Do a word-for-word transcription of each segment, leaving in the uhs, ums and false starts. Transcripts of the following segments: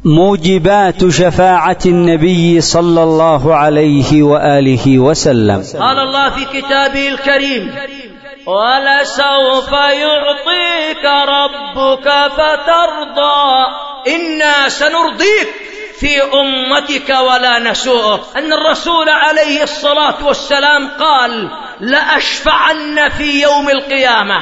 موجبات شفاعة النبي صلى الله عليه وآله وسلم. قال الله في كتابه الكريم: ولسوف يعطيك ربك فترضى إنا سنرضيك في أمتك ولا نسوءك. أن الرسول عليه الصلاة والسلام قال: لأشفعن في يوم القيامة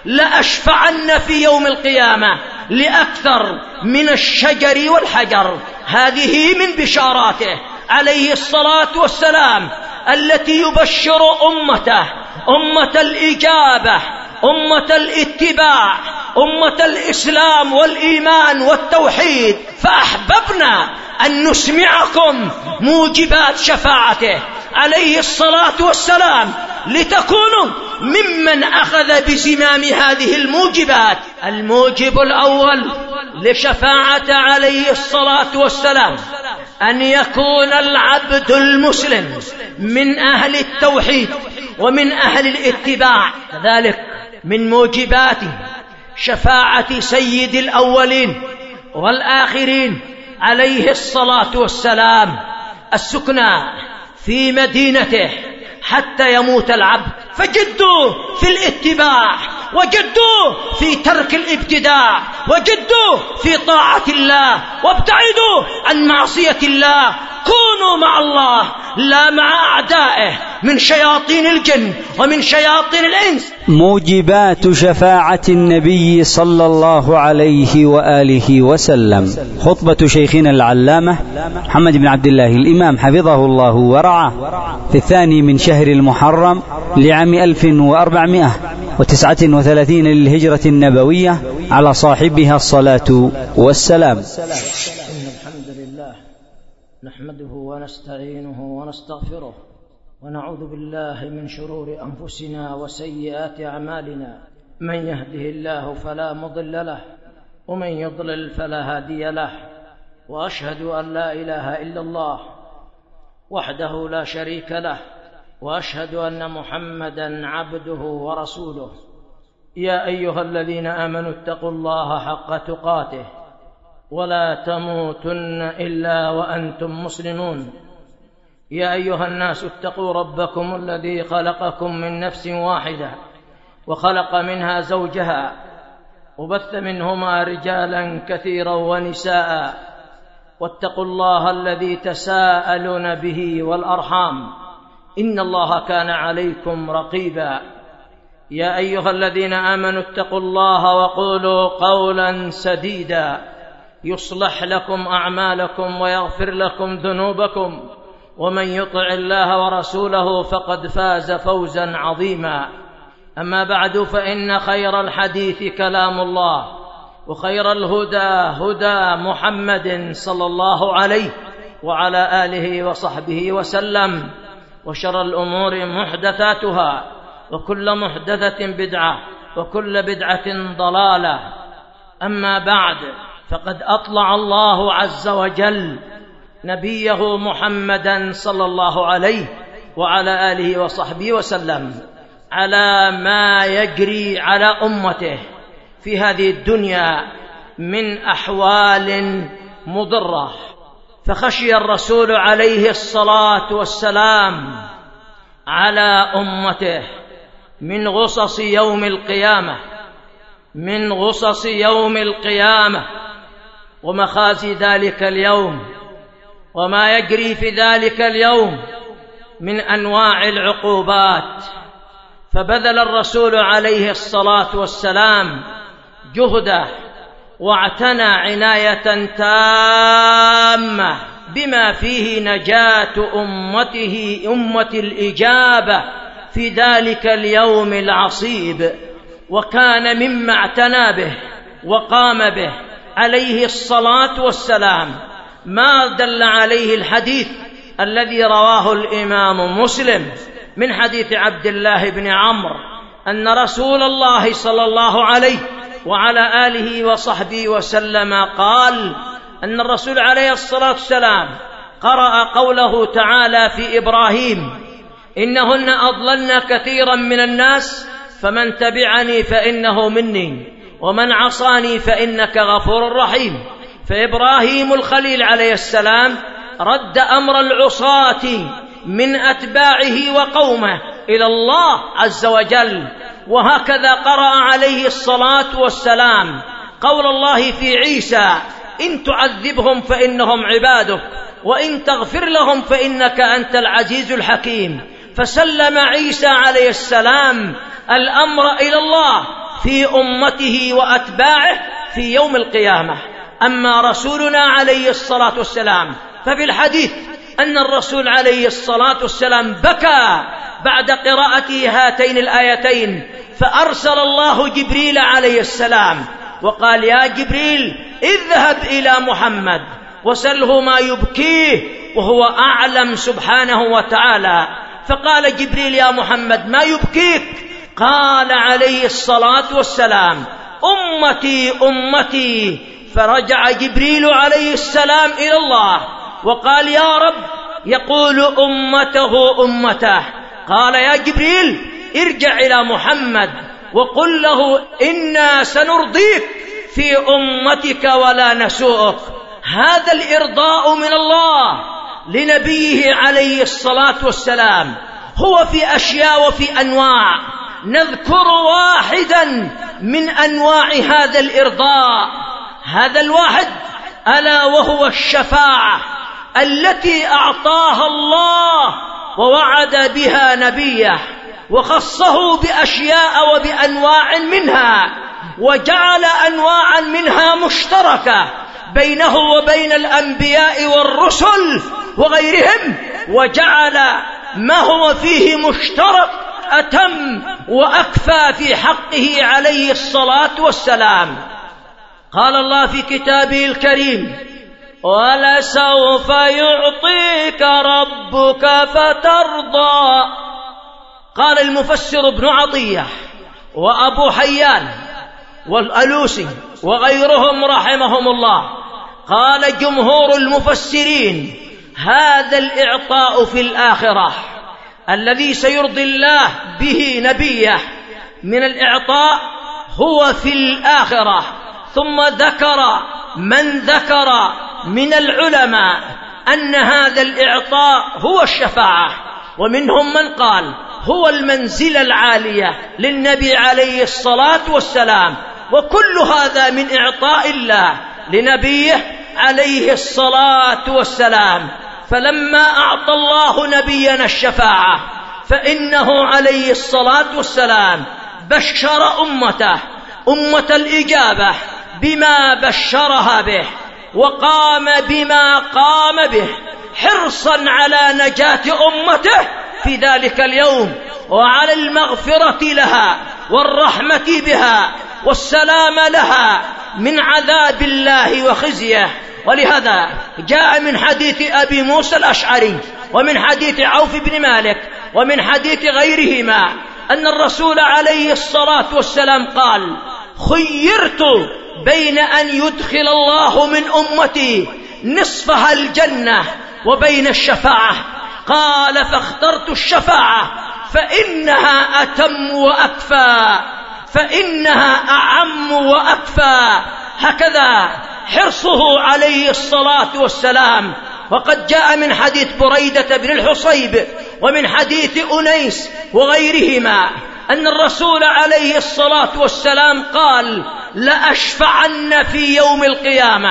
لأشفعن في يوم القيامة لأكثر من الشجر والحجر. هذه من بشاراته عليه الصلاة والسلام التي يبشر أمته، أمة الإجابة، أمة الاتباع، أمة الإسلام والإيمان والتوحيد. فأحببنا أن نسمعكم موجبات شفاعته عليه الصلاة والسلام لتكونوا ممن أخذ بزمام هذه الموجبات. الموجب الأول لشفاعة عليه الصلاة والسلام أن يكون العبد المسلم من أهل التوحيد ومن أهل الاتباع. كذلك من موجبات شفاعة سيد الأولين والآخرين عليه الصلاة والسلام السكنى في مدينته حتى يموت العبد. فجدوا في الاتباع، وجدوا في ترك الابتداع، وجدوا في طاعة الله، وابتعدوا عن معصية الله. كونوا مع الله لا مع أعدائه من شياطين الجن ومن شياطين الإنس. موجبات شفاعة النبي صلى الله عليه وآله وسلم. خطبة شيخنا العلامة محمد بن عبد الله الإمام حفظه الله ورعاه في الثاني من شهر المحرم لعام ألف وأربعمائة وتسعة وثلاثين للهجرة النبوية على صاحبها الصلاة والسلام. الحمد لله نحمده ونستعينه ونستغفره ونعوذ بالله من شرور أنفسنا وسيئات أعمالنا. من يهده الله فلا مضل له ومن يضلل فلا هادي له. وأشهد أن لا إله إلا الله وحده لا شريك له، وأشهد أن محمدا عبده ورسوله. يا أيها الذين آمنوا اتقوا الله حق تقاته ولا تموتن إلا وأنتم مسلمون. يا أيها الناس اتقوا ربكم الذي خلقكم من نفس واحدة وخلق منها زوجها وبث منهما رجالا كثيرا ونساء. واتقوا الله الذي تساءلون به والأرحام إن الله كان عليكم رقيبا. يا أيها الذين آمنوا اتقوا الله وقولوا قولا سديدا يصلح لكم أعمالكم ويغفر لكم ذنوبكم، ومن يطع الله ورسوله فقد فاز فوزا عظيما. أما بعد، فإن خير الحديث كلام الله، وخير الهدى هدى محمد صلى الله عليه وعلى آله وصحبه وسلم. وشر الأمور محدثاتها، وكل محدثة بدعة، وكل بدعة ضلالة. أما بعد، فقد أطلع الله عز وجل نبيه محمدا صلى الله عليه وعلى آله وصحبه وسلم على ما يجري على أمته في هذه الدنيا من أحوال مضرة. فخشي الرسول عليه الصلاة والسلام على أمته من غصص يوم القيامة من غصص يوم القيامة ومخازي ذلك اليوم، وما يجري في ذلك اليوم من أنواع العقوبات. فبذل الرسول عليه الصلاة والسلام جهده واعتنى عناية تامة بما فيه نجاة أمته أمة الإجابة في ذلك اليوم العصيب. وكان مما اعتنى به وقام به عليه الصلاة والسلام ما دل عليه الحديث الذي رواه الإمام مسلم من حديث عبد الله بن عمرو أن رسول الله صلى الله عليه وعلى آله وصحبه وسلم قال أن الرسول عليه الصلاة والسلام قرأ قوله تعالى في إبراهيم: إنهن أضللن كثيرا من الناس فمن تبعني فإنه مني ومن عصاني فإنك غفور رحيم. فإبراهيم الخليل عليه السلام رد أمر العصاة من أتباعه وقومه إلى الله عز وجل. وهكذا قرأ عليه الصلاة والسلام قول الله في عيسى: إن تعذبهم فإنهم عبادك وإن تغفر لهم فإنك أنت العزيز الحكيم. فسلم عيسى عليه السلام الأمر إلى الله في أمته وأتباعه في يوم القيامة. أما رسولنا عليه الصلاة والسلام ففي الحديث أن الرسول عليه الصلاة والسلام بكى بعد قراءته هاتين الآيتين، فأرسل الله جبريل عليه السلام وقال: يا جبريل اذهب إلى محمد وسله ما يبكيه وهو أعلم سبحانه وتعالى. فقال جبريل: يا محمد ما يبكيك؟ قال عليه الصلاة والسلام: أمتي أمتي. فرجع جبريل عليه السلام إلى الله وقال: يا رب، يقول أمته أمته. قال: يا جبريل ارجع إلى محمد وقل له إنا سنرضيك في أمتك ولا نسوءك. هذا الإرضاء من الله لنبيه عليه الصلاة والسلام هو في أشياء وفي أنواع. نذكر واحدا من أنواع هذا الإرضاء. هذا الواحد ألا وهو الشفاعة التي أعطاها الله ووعد بها نبيه وخصه بأشياء وبأنواع منها، وجعل أنواعا منها مشتركة بينه وبين الأنبياء والرسل وغيرهم، وجعل ما هو فيه مشترك أتم وأكفى في حقه عليه الصلاة والسلام. قال الله في كتابه الكريم: ولسوف يعطيك ربك فترضى. قال المفسر ابن عطية وأبو حيان والألوسي وغيرهم رحمهم الله، قال جمهور المفسرين: هذا الإعطاء في الآخرة الذي سيرضي الله به نبيه من الإعطاء هو في الآخرة. ثم ذكر من ذكر من العلماء أن هذا الإعطاء هو الشفاعة، ومنهم من قال هو المنزلة العالية للنبي عليه الصلاة والسلام. وكل هذا من إعطاء الله لنبيه عليه الصلاة والسلام. فلما أعطى الله نبينا الشفاعة فإنه عليه الصلاة والسلام بشر أمته أمة الإجابة بما بشرها به، وقام بما قام به حرصا على نجاة أمته في ذلك اليوم وعلى المغفرة لها والرحمة بها والسلام لها من عذاب الله وخزيه. ولهذا جاء من حديث أبي موسى الأشعري ومن حديث عوف بن مالك ومن حديث غيرهما أن الرسول عليه الصلاة والسلام قال: خيرت بين أن يدخل الله من أمتي نصفها الجنة وبين الشفاعة. قال: فاخترت الشفاعة فإنها أتم وأكفى، فإنها أعم وأكفى. هكذا حرصه عليه الصلاة والسلام. وقد جاء من حديث بريدة بن الحصيب ومن حديث أنيس وغيرهما أن الرسول عليه الصلاة والسلام قال: لأشفعن في يوم القيامة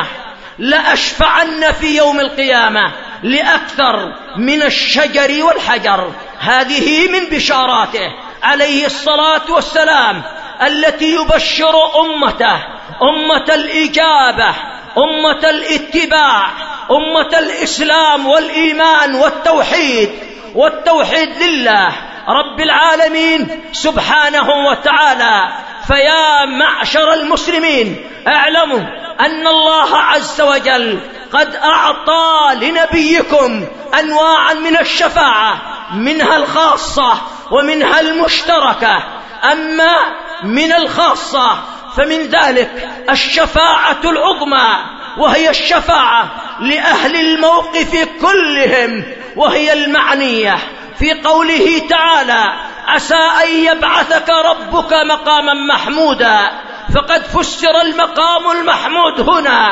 لأشفعن في يوم القيامة لأكثر من الشجر والحجر. هذه من بشاراته عليه الصلاة والسلام التي يبشر أمته أمة الإجابة أمة الاتباع أمة الإسلام والإيمان والتوحيد والتوحيد لله رب العالمين سبحانه وتعالى. فيا معشر المسلمين اعلموا أن الله عز وجل قد أعطى لنبيكم أنواعا من الشفاعة، منها الخاصة ومنها المشتركة. أما من الخاصة فمن ذلك الشفاعة العظمى، وهي الشفاعة لأهل الموقف كلهم، وهي المعنية في قوله تعالى: عسى أن يبعثك ربك مقاما محمودا. فقد فسر المقام المحمود هنا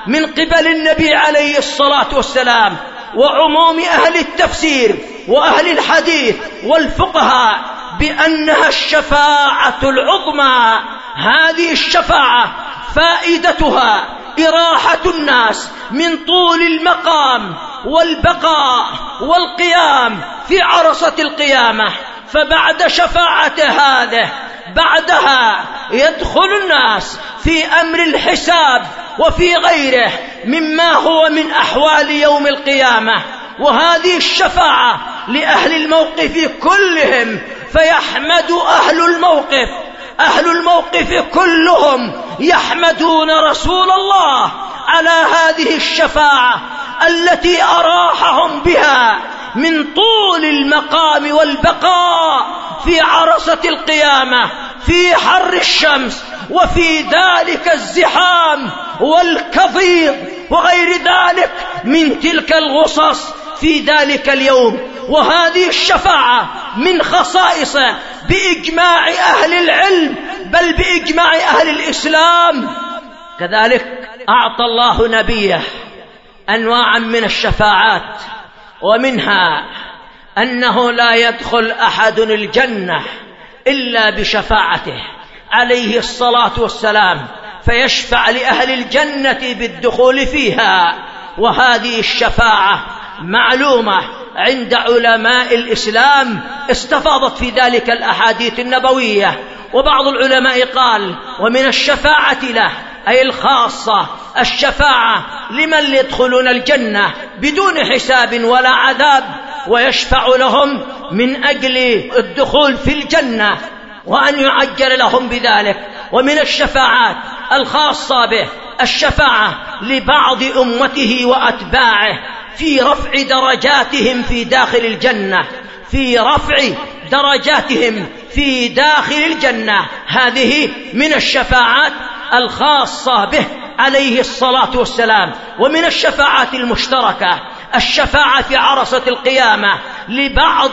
من قبل النبي عليه الصلاة والسلام وعموم أهل التفسير وأهل الحديث والفقهاء بأنها الشفاعة العظمى. هذه الشفاعة فائدتها إراحة الناس من طول المقام والبقاء والقيام في عرصة القيامة. فبعد شفاعة هذه بعدها يدخل الناس في أمر الحساب وفي غيره مما هو من أحوال يوم القيامة. وهذه الشفاعة لأهل الموقف كلهم، فيحمد أهل الموقف أهل الموقف كلهم يحمدون رسول الله على هذه الشفاعة التي أراحهم بها من طول المقام والبقاء في عرصة القيامة في حر الشمس وفي ذلك الزحام والكضيض وغير ذلك من تلك الغصص في ذلك اليوم. وهذه الشفاعة من خصائصه بإجماع أهل العلم بل بإجماع أهل الإسلام. كذلك أعطى الله نبيه أنواعا من الشفاعات، ومنها أنه لا يدخل أحد الجنة إلا بشفاعته عليه الصلاة والسلام، فيشفع لأهل الجنة بالدخول فيها. وهذه الشفاعة معلومة عند علماء الإسلام استفاضت في ذلك الأحاديث النبوية. وبعض العلماء قال ومن الشفاعة له أي الخاصة الشفاعة لمن يدخلون الجنة بدون حساب ولا عذاب، ويشفع لهم من أجل الدخول في الجنة وأن يعجل لهم بذلك. ومن الشفاعات الخاصة به الشفاعة لبعض أمته وأتباعه في رفع درجاتهم في داخل الجنة في رفع درجاتهم في داخل الجنة. هذه من الشفاعات الخاصة به عليه الصلاة والسلام. ومن الشفاعات المشتركة الشفاعة في عرصة القيامة لبعض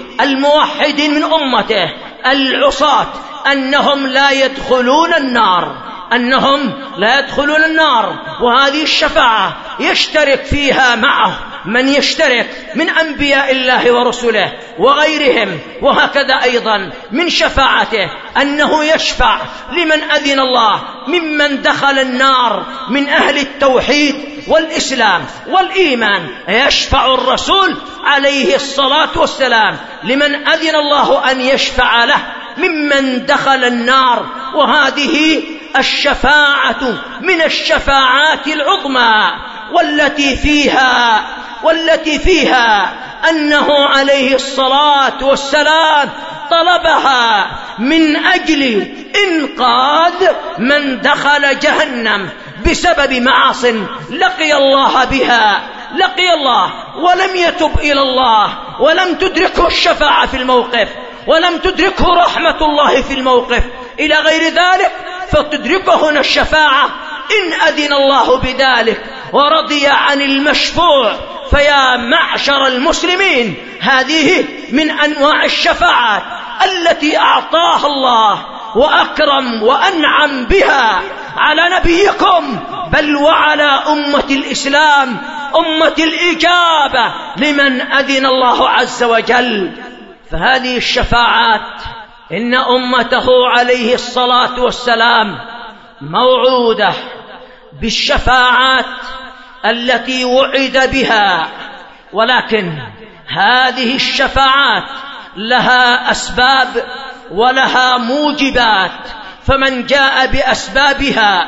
الموحدين من أمته العصاة أنهم لا يدخلون النار أنهم لا يدخلون النار. وهذه الشفاعة يشترك فيها معه من يشترك من أنبياء الله ورسله وغيرهم. وهكذا أيضا من شفاعته أنه يشفع لمن أذن الله ممن دخل النار من أهل التوحيد والإسلام والإيمان. يشفع الرسول عليه الصلاة والسلام لمن أذن الله أن يشفع له ممن دخل النار. وهذه الشفاعة من الشفاعات العظمى والتي فيها والتي فيها أنه عليه الصلاة والسلام طلبها من أجل إنقاذ من دخل جهنم بسبب معاصٍ لقي الله بها لقي الله ولم يتب إلى الله ولم تدركه الشفاعة في الموقف ولم تدركه رحمة الله في الموقف إلى غير ذلك، فتدركه هنا الشفاعة إن أذن الله بذلك ورضي عن المشفوع. فيا معشر المسلمين هذه من أنواع الشفاعات التي أعطاها الله وأكرم وأنعم بها على نبيكم بل وعلى أمة الإسلام أمة الإجابة لمن أذن الله عز وجل. فهذه الشفاعات إن أمته عليه الصلاة والسلام موعودة بالشفاعات التي وعد بها، ولكن هذه الشفاعات لها أسباب ولها موجبات، فمن جاء بأسبابها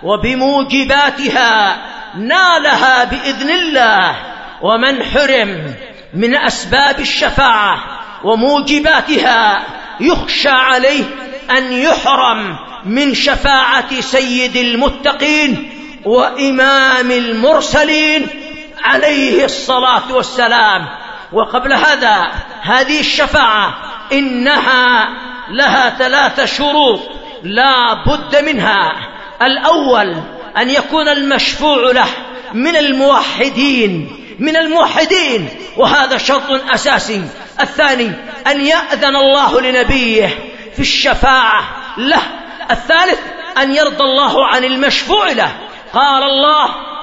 وبموجباتها نالها بإذن الله، ومن حرم من أسباب الشفاعة وموجباتها يخشى عليه أن يحرم من شفاعة سيد المتقين وإمام المرسلين عليه الصلاة والسلام. وقبل هذا هذه الشفاعة إنها لها ثلاث شروط لا بد منها. الأول أن يكون المشفوع له من الموحدين من الموحدين وهذا شرط أساسي. الثاني أن يأذن الله لنبيه في الشفاعة له. الثالث أن يرضى الله عن المشفوع له. قال الله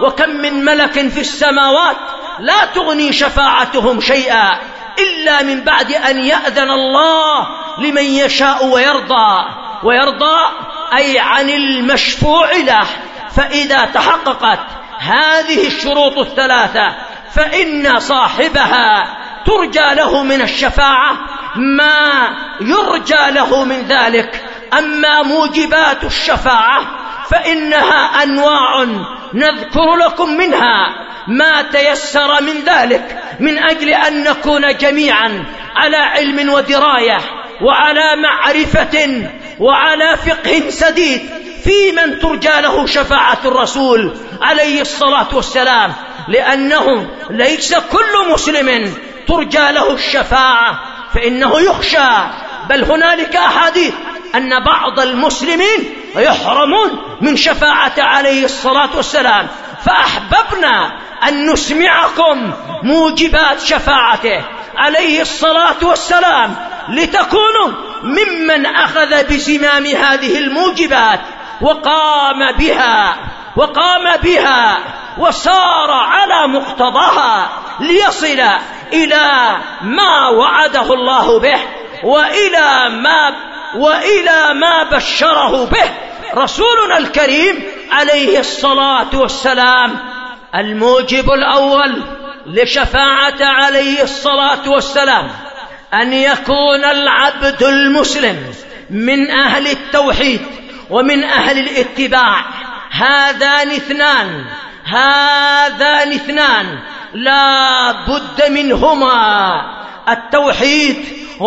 وكم من ملك في السماوات لا تغني شفاعتهم شيئا إلا من بعد أن يأذن الله لمن يشاء ويرضى. ويرضى أي عن المشفوع له. فإذا تحققت هذه الشروط الثلاثة فإن صاحبها ترجى له من الشفاعة ما يرجى له من ذلك. أما موجبات الشفاعة فإنها أنواع نذكر لكم منها ما تيسر من ذلك، من أجل أن نكون جميعا على علم ودراية وعلى معرفة وعلى فقه سديد في من ترجى له شفاعة الرسول عليه الصلاة والسلام، لأنه ليس كل مسلم ترجى له الشفاعة فإنه يخشى، بل هنالك أحاديث أن بعض المسلمين يحرمون من شفاعة عليه الصلاة والسلام. فأحببنا أن نسمعكم موجبات شفاعته عليه الصلاة والسلام لتكونوا ممن أخذ بزمام هذه الموجبات وقام بها وقام بها وسار على مقتضاها ليصل إلى ما وعده الله به وإلى ما وإلى ما بشره به رسولنا الكريم عليه الصلاة والسلام. الموجب الأول لشفاعة عليه الصلاة والسلام أن يكون العبد المسلم من أهل التوحيد ومن أهل الاتباع. هذان اثنان هذان اثنان لا بد منهما، التوحيد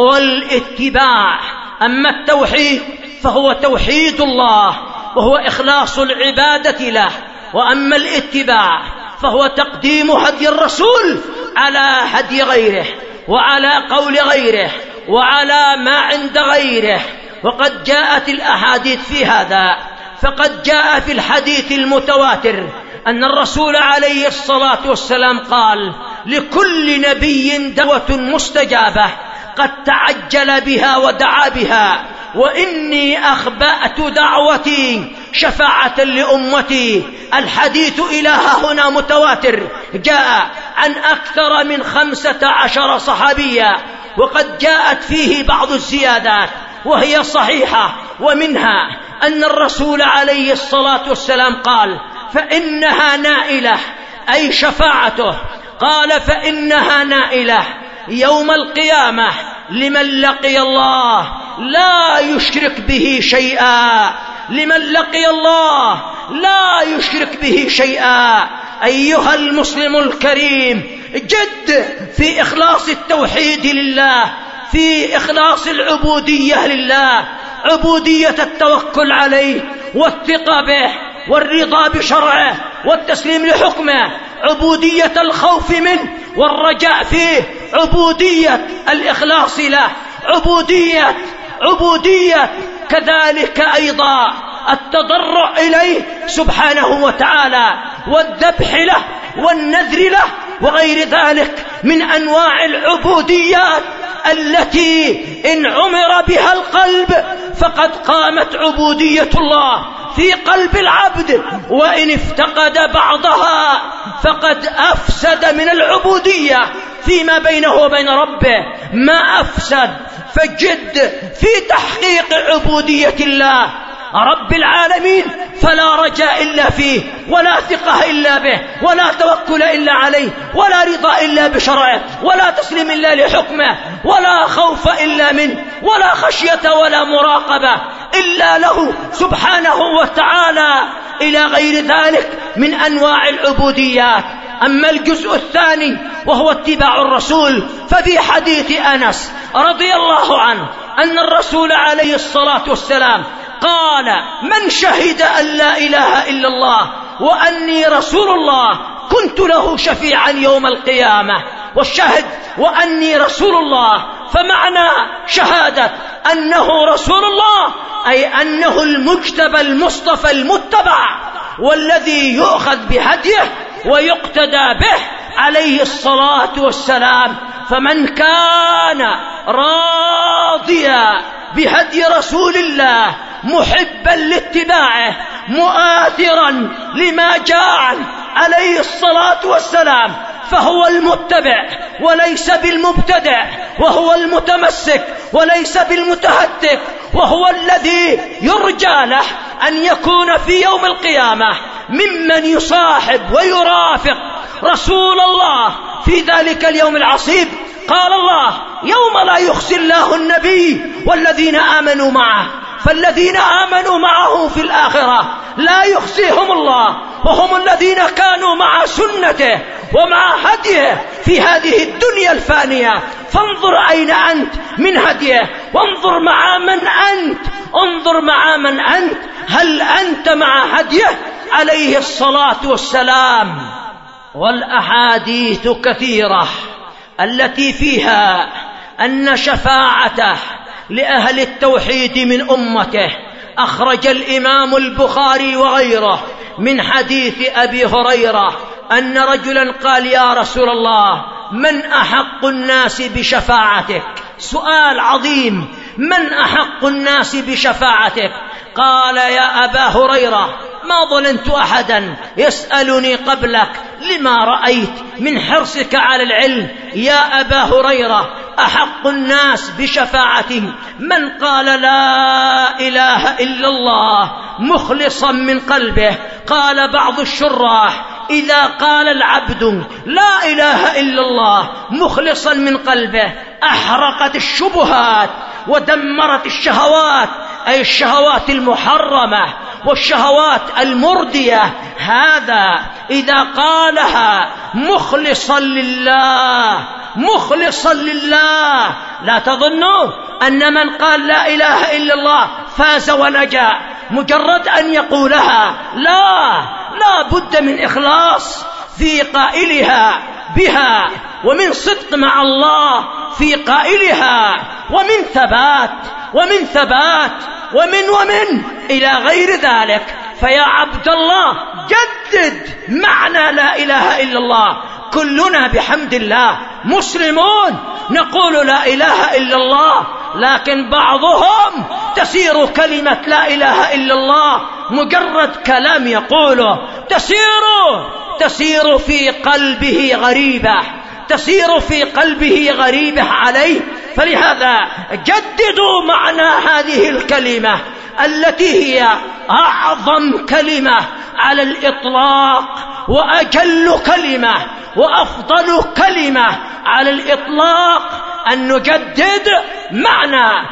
والاتباع. أما التوحيد فهو توحيد الله وهو إخلاص العبادة له، وأما الاتباع فهو تقديم هدي الرسول على هدي غيره وعلى قول غيره وعلى ما عند غيره. وقد جاءت الأحاديث في هذا، فقد جاء في الحديث المتواتر أن الرسول عليه الصلاة والسلام قال: لكل نبي دعوة مستجابة قد تعجل بها ودعا بها، وإني أخبأت دعوتي شفاعة لأمتي. الحديث إلى هنا متواتر، جاء عن أكثر من خمسة عشر صحابيا، وقد جاءت فيه بعض الزيادات وهي صحيحة، ومنها أن الرسول عليه الصلاة والسلام قال: فإنها نائلة، أي شفاعته. قال: فإنها نائلة يوم القيامة لمن لقي الله لا يشرك به شيئا، لمن لقي الله لا يشرك به شيئا. أيها المسلم الكريم، جد في إخلاص التوحيد لله، في إخلاص العبودية لله، عبودية التوكل عليه والثقة به والرضا بشرعه والتسليم لحكمه، عبودية الخوف منه والرجاء فيه، عبودية الإخلاص له، عبودية عبودية كذلك أيضا التضرع إليه سبحانه وتعالى والذبح له والنذر له وغير ذلك من أنواع العبوديات التي إن عمر بها القلب فقد قامت عبودية الله في قلب العبد، وإن افتقد بعضها فقد أفسد من العبودية فيما بينه وبين ربه ما أفسد. فجد في تحقيق عبودية الله رب العالمين، فلا رجاء إلا فيه، ولا ثقة إلا به، ولا توكل إلا عليه، ولا رضا إلا بشرعه، ولا تسليم إلا لحكمه، ولا خوف إلا منه، ولا خشية ولا مراقبة إلا له سبحانه وتعالى، إلى غير ذلك من أنواع العبوديات. أما الجزء الثاني وهو اتباع الرسول، ففي حديث أنس رضي الله عنه أن الرسول عليه الصلاة والسلام قال: من شهد أن لا إله إلا الله وأني رسول الله كنت له شفيعا يوم القيامة. والشهد وأني رسول الله، فمعنى شهادة أنه رسول الله أي أنه المجتبى المصطفى المتبع، والذي يؤخذ بهديه ويقتدى به عليه الصلاة والسلام. فمن كان راضيا بهدي رسول الله محبا لاتباعه مؤثرا لما جاء عليه الصلاة والسلام فهو المتبع وليس بالمبتدع، وهو المتمسك وليس بالمتهتك، وهو الذي يرجى له أن يكون في يوم القيامة ممن يصاحب ويرافق رسول الله في ذلك اليوم العصيب. قال الله: يوم لا يخزي الله النبي والذين آمنوا معه، فالذين آمنوا معه في الآخرة لا يخزيهم الله، وهم الذين كانوا مع سنته ومع هديه في هذه الدنيا الفانية. فانظر أين أنت من هديه، وانظر مع من أنت، انظر مع من أنت، هل أنت مع هديه عليه الصلاة والسلام؟ والأحاديث كثيرة التي فيها أن شفاعته لأهل التوحيد من أمته. أخرج الإمام البخاري وغيره من حديث أبي هريرة أن رجلا قال: يا رسول الله، من أحق الناس بشفاعتك؟ سؤال عظيم، من أحق الناس بشفاعتك؟ قال: يا أبا هريرة، ما ظننت أحدا يسألني قبلك لما رأيت من حرصك على العلم. يا أبا هريرة، أحق الناس بشفاعتي من قال لا إله إلا الله مخلصا من قلبه. قال بعض الشراح: إذا قال العبد لا إله إلا الله مخلصا من قلبه أحرقت الشبهات ودمرت الشهوات، أي الشهوات المحرمة والشهوات المردية. هذا إذا قالها مخلصا لله، مخلصا لله. لا تظنوا أن من قال لا إله إلا الله فاز ونجا مجرد أن يقولها، لا، لا بد من إخلاص في قائلها بها، ومن صدق مع الله في قائلها، ومن ثبات ومن ثبات ومن ومن إلى غير ذلك. فيا عبد الله، جدد معنى لا إله إلا الله. كلنا بحمد الله مسلمون نقول لا إله إلا الله، لكن بعضهم تسير كلمة لا إله إلا الله مجرد كلام يقوله، تسير تسير في قلبه غريبة، تسير في قلبه غريبة عليه. فلهذا جددوا معنى هذه الكلمة التي هي أعظم كلمة على الإطلاق، وأجل كلمة، وأفضل كلمة على الإطلاق، أن نجدد معنى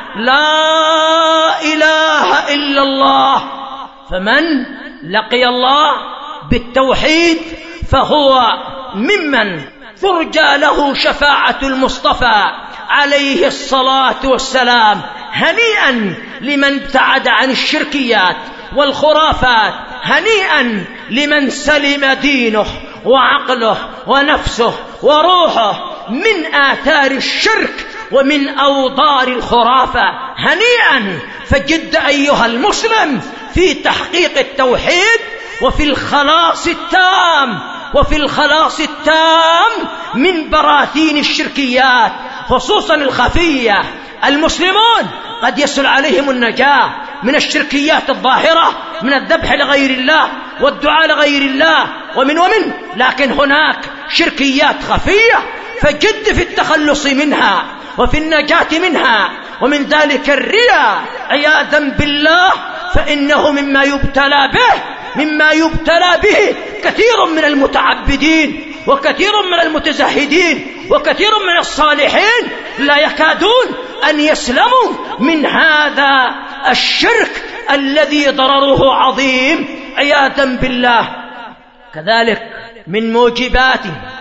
لا إله إلا الله. فمن لقي الله بالتوحيد فهو ممن ترجى له شفاعة المصطفى عليه الصلاة والسلام. هنيئا لمن ابتعد عن الشركيات والخرافات، هنيئا لمن سلم دينه وعقله ونفسه وروحه من آثار الشرك ومن أوضار الخرافة. هنيئا، فجد أيها المسلم في تحقيق التوحيد وفي الخلاص التام، وفي الخلاص التام من براثين الشركيات خصوصا الخفية. المسلمون قد يسهل عليهم النجاة من الشركيات الظاهرة، من الذبح لغير الله والدعاء لغير الله ومن ومن، لكن هناك شركيات خفية، فجد في التخلص منها وفي النجاة منها. ومن ذلك الرياء عياذا بالله، فإنه مما يبتلى به مما يبتلى به كثير من المتعبدين وكثير من المتزهدين وكثير من الصالحين لا يكادون أن يسلموا من هذا الشرك الذي ضرره عظيم عياذا بالله. كذلك من موجبات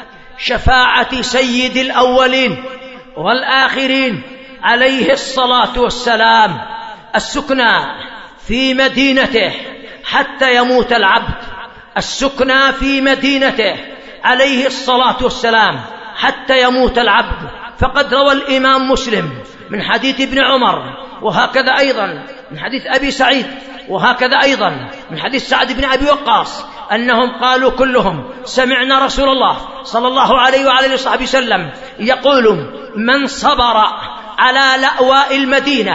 شفاعة سيد الأولين والآخرين عليه الصلاة والسلام السكنى في مدينته حتى يموت العبد، السكنى في مدينته عليه الصلاة والسلام حتى يموت العبد. فقد روى الإمام مسلم من حديث ابن عمر، وهكذا أيضا من حديث أبي سعيد، وهكذا أيضا من حديث سعد بن أبي وقاص، أنهم قالوا كلهم: سمعنا رسول الله صلى الله عليه وعلى وصحبه وسلم يقول: من صبر على لأواء المدينة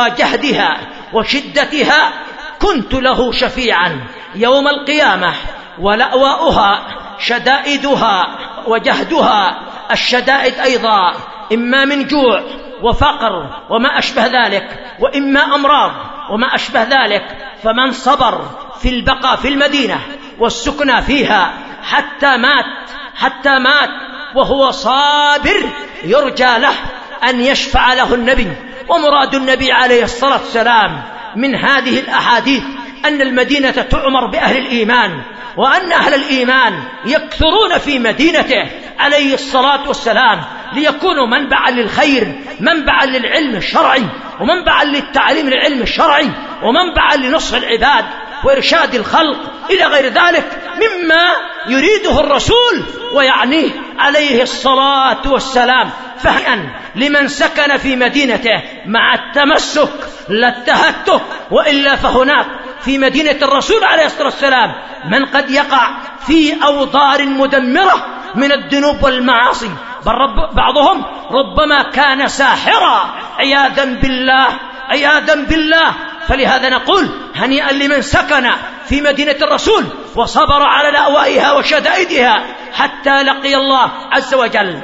وجهدها وشدتها كنت له شفيعا يوم القيامة ولأواؤها شدائدها وجهدها الشدائد أيضا، إما من جوع وفقر وما أشبه ذلك، وإما أمراض وما أشبه ذلك. فمن صبر في البقاء في المدينة والسكنى فيها حتى مات حتى مات وهو صابر يرجى له أن يشفع له النبي. ومراد النبي عليه الصلاة والسلام من هذه الأحاديث أن المدينة تعمر بأهل الإيمان، وأن أهل الإيمان يكثرون في مدينته عليه الصلاة والسلام ليكونوا منبعا للخير، منبعا للعلم الشرعي، ومنبعا للتعليم العلم الشرعي، ومنبعا لنصح العباد وإرشاد الخلق إلى غير ذلك مما يريده الرسول ويعنيه عليه الصلاة والسلام. فهيئا لمن سكن في مدينته مع التمسك لا التهتك، وإلا فهناك في مدينة الرسول عليه الصلاة والسلام من قد يقع في أوضار مدمرة من الذنوب والمعاصي، بل رب بعضهم ربما كان ساحرا عياذا بالله عياذا بالله. فلهذا نقول هنيئا لمن سكن في مدينة الرسول وصبر على لأوائها وشدائدها حتى لقي الله عز وجل.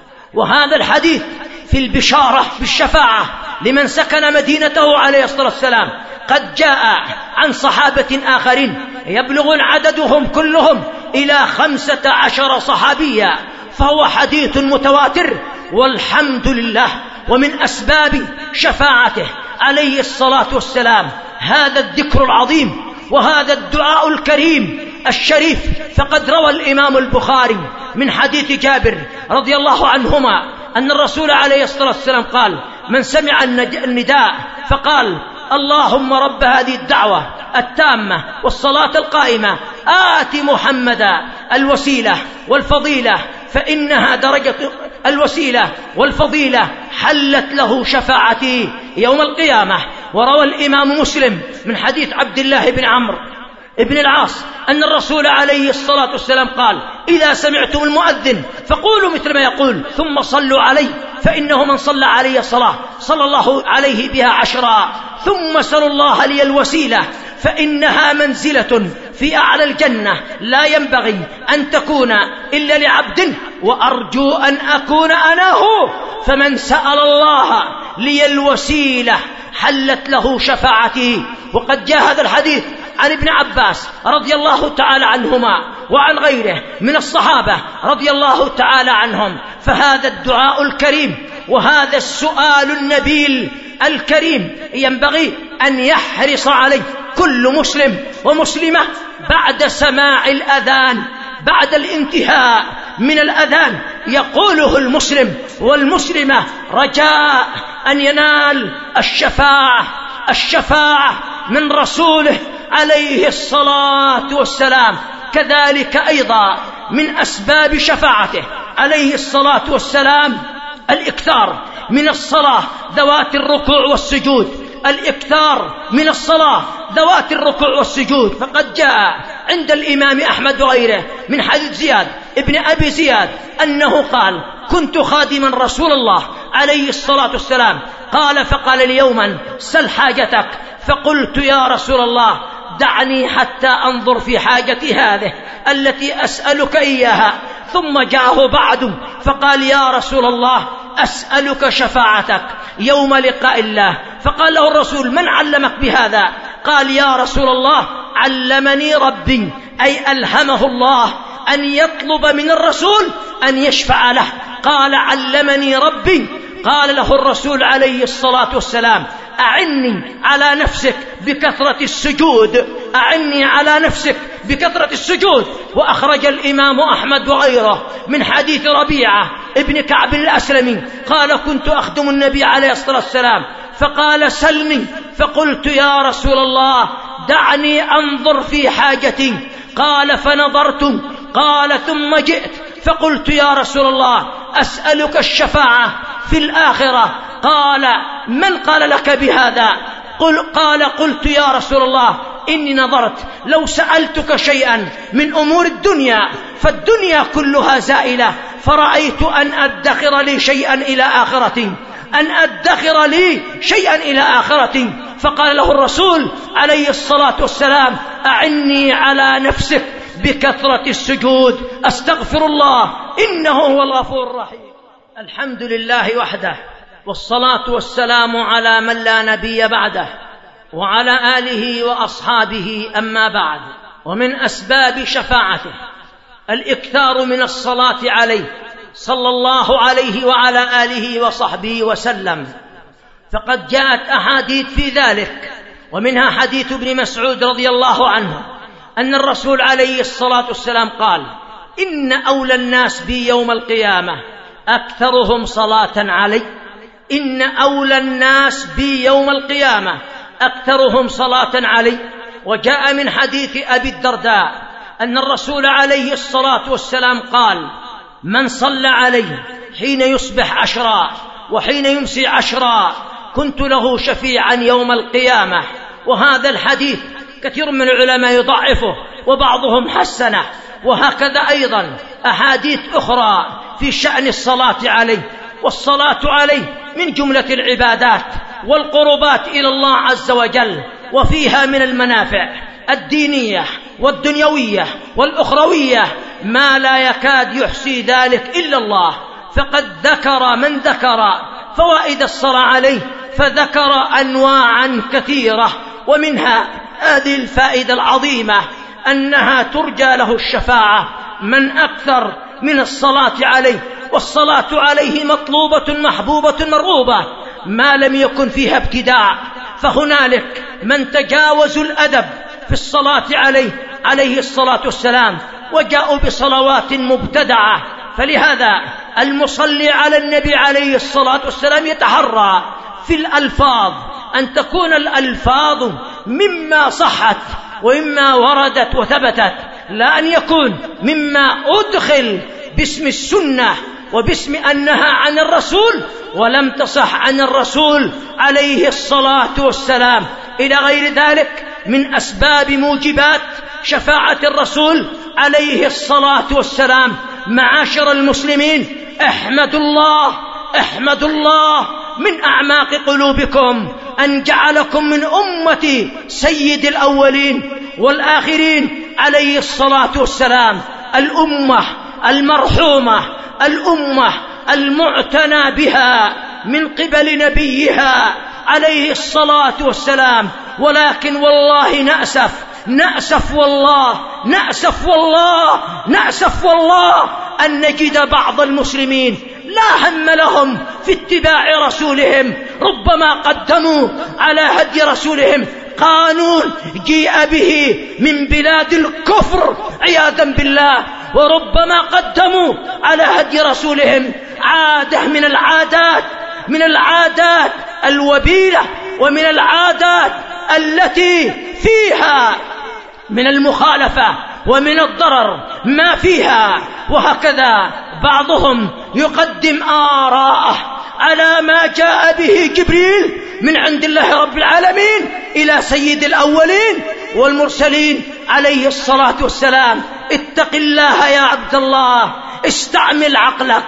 وهذا الحديث في البشارة بالشفاعة لمن سكن مدينته عليه الصلاة والسلام قد جاء عن صحابة آخرين يبلغ عددهم كلهم إلى خمسة عشر صحابيا، فهو حديث متواتر والحمد لله. ومن أسباب شفاعته عليه الصلاة والسلام هذا الذكر العظيم وهذا الدعاء الكريم الشريف. فقد روى الإمام البخاري من حديث جابر رضي الله عنهما أن الرسول عليه الصلاة والسلام قال: من سمع النداء فقال اللهم رب هذه الدعوة التامة والصلاة القائمة آت محمدا الوسيلة والفضيلة فإنها درجة الوسيلة والفضيلة حلت له شفاعتي يوم القيامة. وروى الإمام مسلم من حديث عبد الله بن عمرو ابن العاص أن الرسول عليه الصلاة والسلام قال: إذا سمعتم المؤذن فقولوا مثل ما يقول ثم صلوا عليه فإنه من صلى علي صلاة صلى الله عليه بها عشرا، ثم سلوا الله لي الوسيلة فإنها منزلة في أعلى الجنة لا ينبغي أن تكون إلا لعبد وأرجو أن أكون أنا هو. فمن سأل الله لي الوسيلة حلت له شفاعتي. وقد جاء هذا الحديث عن ابن عباس رضي الله تعالى عنهما وعن غيره من الصحابة رضي الله تعالى عنهم. فهذا الدعاء الكريم وهذا السؤال النبيل الكريم ينبغي أن يحرص عليه كل مسلم ومسلمة بعد سماع الأذان، بعد الانتهاء من الأذان يقوله المسلم والمسلمة رجاء أن ينال الشفاعة الشفاعة من رسوله عليه الصلاة والسلام. كذلك أيضا من أسباب شفاعته عليه الصلاة والسلام الإكثار من الصلاة ذوات الركوع والسجود، الإكثار من الصلاة ذوات الركوع والسجود. فقد جاء عند الإمام أحمد وغيره من حديث زياد ابن أبي زياد أنه قال: كنت خادما رسول الله عليه الصلاة والسلام، قال فقال لي يوما: سل حاجتك. فقلت: يا رسول الله دعني حتى أنظر في حاجتي هذه التي أسألك إياها. ثم جاءه بعد فقال: يا رسول الله أسألك شفاعتك يوم لقاء الله. فقال له الرسول: من علمك بهذا؟ قال: يا رسول الله علمني ربي، أي ألهمه الله أن يطلب من الرسول أن يشفع له. قال: علمني ربي. قال له الرسول عليه الصلاة والسلام: أعني على نفسك بكثرة السجود، أعني على نفسك بكثرة السجود. وأخرج الإمام أحمد وغيره من حديث ربيعة ابن كعب الأسلمي قال: كنت أخدم النبي عليه الصلاة والسلام فقال: سلني. فقلت: يا رسول الله دعني أنظر في حاجتي. قال: فنظرت. قال: ثم جئت فقلت: يا رسول الله أسألك الشفاعة في الآخرة. قال: من قال لك بهذا؟ قل قال: قلت: يا رسول الله إني نظرت لو سألتك شيئا من أمور الدنيا فالدنيا كلها زائلة، فرأيت أن أدخر لي شيئا إلى آخرتي أن أدخر لي شيئا إلى آخرتي. فقال له الرسول عليه الصلاة والسلام: أعني على نفسك بكثرة السجود. أستغفر الله إنه هو الغفور الرحيم. الحمد لله وحده، والصلاة والسلام على من لا نبي بعده، وعلى آله وأصحابه. أما بعد، ومن أسباب شفاعته الإكثار من الصلاة عليه صلى الله عليه وعلى آله وصحبه وسلم، فقد جاءت أحاديث في ذلك، ومنها حديث ابن مسعود رضي الله عنه أن الرسول عليه الصلاة والسلام قال: إن أولى الناس بي يوم القيامة أكثرهم صلاة علي. إن أولى الناس بي يوم القيامة أكثرهم صلاة علي. وجاء من حديث أبي الدرداء أن الرسول عليه الصلاة والسلام قال: من صلى علي حين يصبح عشرا وحين يمسي عشرا كنت له شفيعا يوم القيامة. وهذا الحديث كثير من العلماء يضعفه وبعضهم حسنه، وهكذا أيضا أحاديث أخرى في شأن الصلاة عليه. والصلاة عليه من جملة العبادات والقربات إلى الله عز وجل، وفيها من المنافع الدينية والدنيوية والأخروية ما لا يكاد يحصي ذلك إلا الله. فقد ذكر من ذكر فوائد الصلاة عليه فذكر أنواعا كثيرة، ومنها هذه الفائدة العظيمة أنها ترجى له الشفاعة من أكثر من الصلاة عليه. والصلاة عليه مطلوبة محبوبة مرغوبة ما لم يكن فيها ابتداع، فهنالك من تجاوزوا الأدب في الصلاة عليه عليه الصلاة والسلام وجاءوا بصلوات مبتدعة. فلهذا المصلي على النبي عليه الصلاة والسلام يتحرى في الألفاظ أن تكون الألفاظ مما صحت ومما وردت وثبتت، لا أن يكون مما أدخل باسم السنة وباسم أنها عن الرسول ولم تصح عن الرسول عليه الصلاة والسلام. إلى غير ذلك من أسباب موجبات شفاعة الرسول عليه الصلاة والسلام. معاشر المسلمين، احمدوا الله احمدوا الله من أعماق قلوبكم أن جعلكم من أمة سيد الأولين والآخرين عليه الصلاة والسلام، الأمة المرحومة، الأمة المعتنى بها من قبل نبيها عليه الصلاة والسلام. ولكن والله نأسف نأسف والله نأسف والله نأسف والله أن نجد بعض المسلمين لا هم لهم في اتباع رسولهم، ربما قدموا على هدي رسولهم قانون جيء به من بلاد الكفر عياذا بالله، وربما قدموا على هدي رسولهم عادة من العادات من العادات الوبيلة ومن العادات التي فيها من المخالفة ومن الضرر ما فيها. وهكذا بعضهم يقدم آراءه على ما جاء به جبريل من عند الله رب العالمين إلى سيد الأولين والمرسلين عليه الصلاة والسلام. اتق الله يا عبد الله، استعمل عقلك،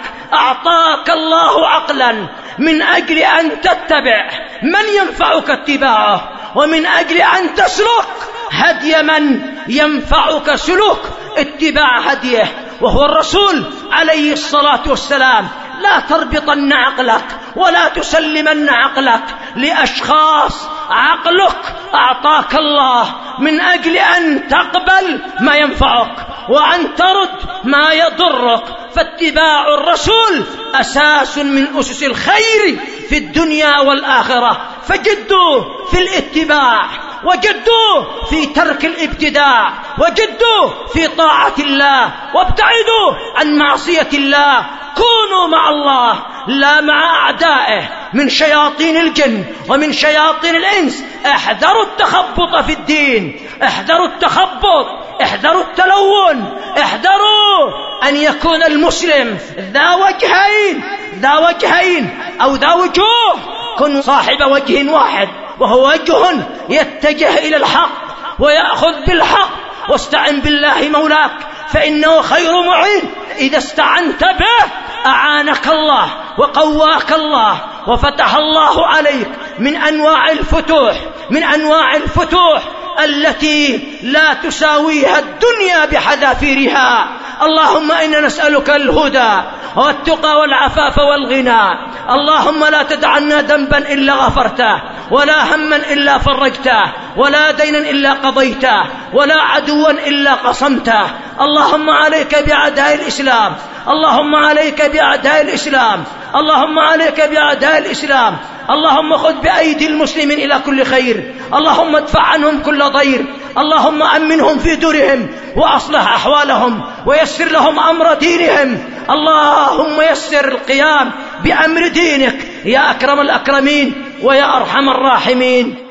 أعطاك الله عقلا من أجل أن تتبع من ينفعك اتباعه، ومن أجل أن تسلك هدي من ينفعك سلوك اتباع هديه وهو الرسول عليه الصلاة والسلام. لا تربطن عقلك ولا تسلمن عقلك لأشخاص عقلك أعطاك الله من أجل أن تقبل ما ينفعك وأن ترد ما يضرك. فاتباع الرسول أساس من أسس الخير في الدنيا والآخرة، فجدوا في الاتباع وجدوا في ترك الابتداع وجدوا في طاعة الله وابتعدوا عن معصية الله. كونوا مع الله لا مع أعدائه من شياطين الجن ومن شياطين الإنس. احذروا التخبط في الدين، احذروا التخبط، احذروا التلون، احذروا أن يكون المسلم ذا وجهين ذا وجهين أو ذا وجوه. كن صاحب وجه واحد وهو وجه يتجه إلى الحق ويأخذ بالحق، واستعن بالله مولاك فإنه خير معين. إذا استعنت به أعانك الله وقواك الله وفتح الله عليك من أنواع الفتوح من أنواع الفتوح التي لا تساويها الدنيا بحذافيرها. اللهم إنا نسألك الهدى والتقى والعفاف والغنى. اللهم لا تدع عنا ذنبا إلا غفرته، ولا هما إلا فرجته، ولا دينا إلا قضيته، ولا عدوا إلا قصمته. اللهم عليك بأعداء الإسلام، اللهم عليك بأعداء الإسلام، اللهم عليك بأعداء الإسلام. اللهم خذ بأيدي المسلمين إلى كل خير، اللهم ادفع عنهم كل ضير، اللهم أمنهم في دورهم وأصلح أحوالهم ويسر لهم أمر دينهم. اللهم يسر القيام بأمر دينك يا أكرم الأكرمين ويا أرحم الراحمين.